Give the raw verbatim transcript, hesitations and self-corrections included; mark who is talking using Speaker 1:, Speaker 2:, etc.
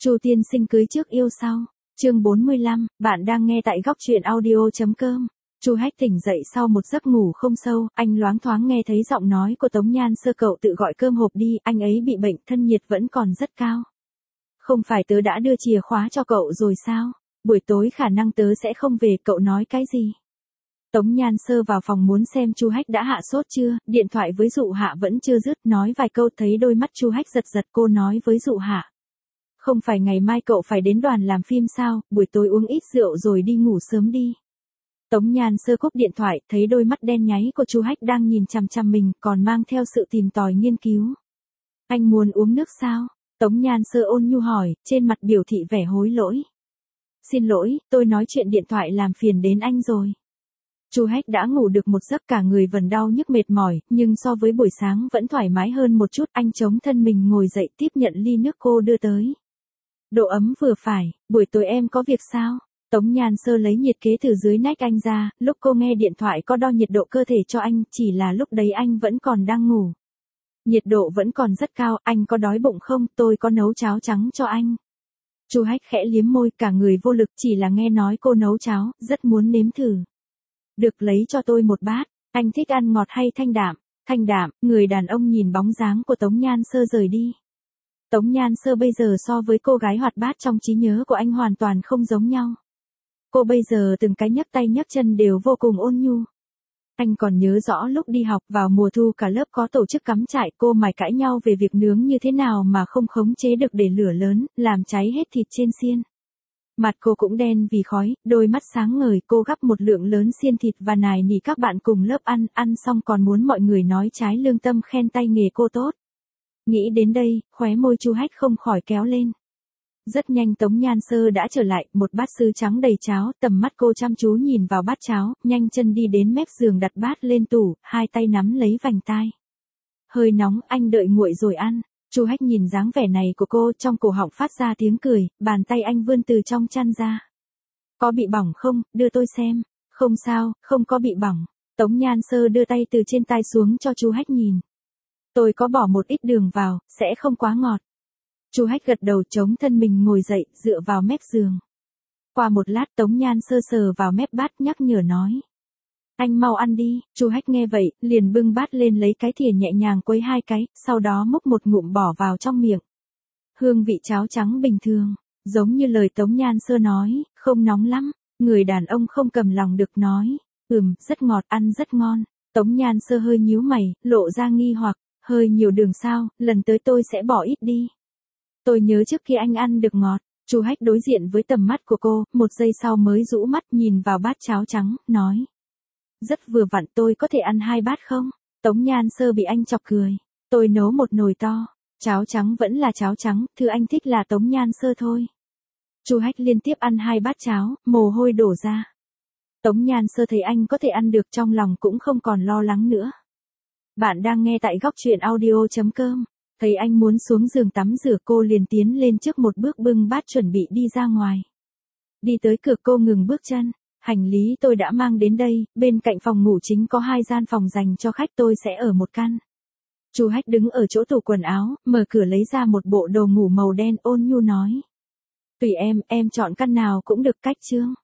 Speaker 1: Chu tiên sinh cưới trước yêu sau. Chương bốn mươi lăm, bạn đang nghe tại góc truyện audio chấm com. Chu Hách tỉnh dậy sau một giấc ngủ không sâu, anh loáng thoáng nghe thấy giọng nói của Tống Nhan Sơ, cậu tự gọi cơm hộp đi, anh ấy bị bệnh, thân nhiệt vẫn còn rất cao. Không phải tớ đã đưa chìa khóa cho cậu rồi sao? Buổi tối khả năng tớ sẽ không về, cậu nói cái gì? Tống Nhan Sơ vào phòng muốn xem Chu Hách đã hạ sốt chưa, điện thoại với Dụ Hạ vẫn chưa dứt, nói vài câu thấy đôi mắt Chu Hách giật giật, cô nói với Dụ Hạ. Không phải ngày mai cậu phải đến đoàn làm phim sao, buổi tối uống ít rượu rồi đi ngủ sớm đi. Tống Nhan Sơ cúp điện thoại, thấy đôi mắt đen nháy của Chu Hách đang nhìn chằm chằm mình, còn mang theo sự tìm tòi nghiên cứu. Anh muốn uống nước sao? Tống Nhan Sơ ôn nhu hỏi, trên mặt biểu thị vẻ hối lỗi. Xin lỗi, tôi nói chuyện điện thoại làm phiền đến anh rồi. Chu Hách đã ngủ được một giấc, cả người vẫn đau nhức mệt mỏi, nhưng so với buổi sáng vẫn thoải mái hơn một chút, anh chống thân mình ngồi dậy tiếp nhận ly nước cô đưa tới. Độ ấm vừa phải, buổi tối em có việc sao? Tống Nhan Sơ lấy nhiệt kế từ dưới nách anh ra, lúc cô nghe điện thoại có đo nhiệt độ cơ thể cho anh, chỉ là lúc đấy anh vẫn còn đang ngủ. Nhiệt độ vẫn còn rất cao, anh có đói bụng không, tôi có nấu cháo trắng cho anh. Chu Hách khẽ liếm môi, cả người vô lực, chỉ là nghe nói cô nấu cháo, rất muốn nếm thử. Được, lấy cho tôi một bát, anh thích ăn ngọt hay thanh đạm? Thanh đạm. Người đàn ông nhìn bóng dáng của Tống Nhan Sơ rời đi. Tống Nhan Sơ bây giờ so với cô gái hoạt bát trong trí nhớ của anh hoàn toàn không giống nhau. Cô bây giờ từng cái nhấc tay nhấc chân đều vô cùng ôn nhu. Anh còn nhớ rõ lúc đi học vào mùa thu cả lớp có tổ chức cắm trại, cô mải cãi nhau về việc nướng như thế nào mà không khống chế được để lửa lớn, làm cháy hết thịt trên xiên. Mặt cô cũng đen vì khói, đôi mắt sáng ngời, cô gắp một lượng lớn xiên thịt và nài nỉ các bạn cùng lớp ăn, ăn xong còn muốn mọi người nói trái lương tâm khen tay nghề cô tốt. Nghĩ đến đây, khóe môi Chu Hách không khỏi kéo lên. Rất nhanh Tống Nhan Sơ đã trở lại, một bát sứ trắng đầy cháo, tầm mắt cô chăm chú nhìn vào bát cháo, nhanh chân đi đến mép giường đặt bát lên tủ, hai tay nắm lấy vành tai. Hơi nóng, anh đợi nguội rồi ăn. Chu Hách nhìn dáng vẻ này của cô, trong cổ họng phát ra tiếng cười, bàn tay anh vươn từ trong chăn ra. Có bị bỏng không, đưa tôi xem. Không sao, không có bị bỏng. Tống Nhan Sơ đưa tay từ trên tai xuống cho Chu Hách nhìn. Tôi có bỏ một ít đường vào, sẽ không quá ngọt. Chu Hách gật đầu, chống thân mình ngồi dậy, dựa vào mép giường. Qua một lát Tống Nhan Sơ sờ vào mép bát nhắc nhở nói. Anh mau ăn đi. Chu Hách nghe vậy, liền bưng bát lên lấy cái thìa nhẹ nhàng quấy hai cái, sau đó múc một ngụm bỏ vào trong miệng. Hương vị cháo trắng bình thường, giống như lời Tống Nhan Sơ nói, không nóng lắm. Người đàn ông không cầm lòng được nói, ừm, rất ngọt, ăn rất ngon. Tống Nhan Sơ hơi nhíu mày, lộ ra nghi hoặc, hơi nhiều đường sao, lần tới tôi sẽ bỏ ít đi. Tôi nhớ trước khi anh ăn được ngọt. Chu Hách đối diện với tầm mắt của cô, một giây sau mới rũ mắt nhìn vào bát cháo trắng, nói. Rất vừa vặn, tôi có thể ăn hai bát không? Tống Nhan Sơ bị anh chọc cười. Tôi nấu một nồi to, cháo trắng vẫn là cháo trắng, thứ anh thích là Tống Nhan Sơ thôi. Chu Hách liên tiếp ăn hai bát cháo, mồ hôi đổ ra. Tống Nhan Sơ thấy anh có thể ăn được, trong lòng cũng không còn lo lắng nữa. Bạn đang nghe tại góc truyện audio chấm com. Thấy anh muốn xuống giường tắm rửa, cô liền tiến lên trước một bước bưng bát chuẩn bị đi ra ngoài. Đi tới cửa cô ngừng bước chân. Hành lý tôi đã mang đến đây, bên cạnh phòng ngủ chính có hai gian phòng dành cho khách, tôi sẽ ở một căn. Chu Hách đứng ở chỗ tủ quần áo, mở cửa lấy ra một bộ đồ ngủ màu đen, ôn nhu nói. Tùy em, em chọn căn nào cũng được. Cách chương.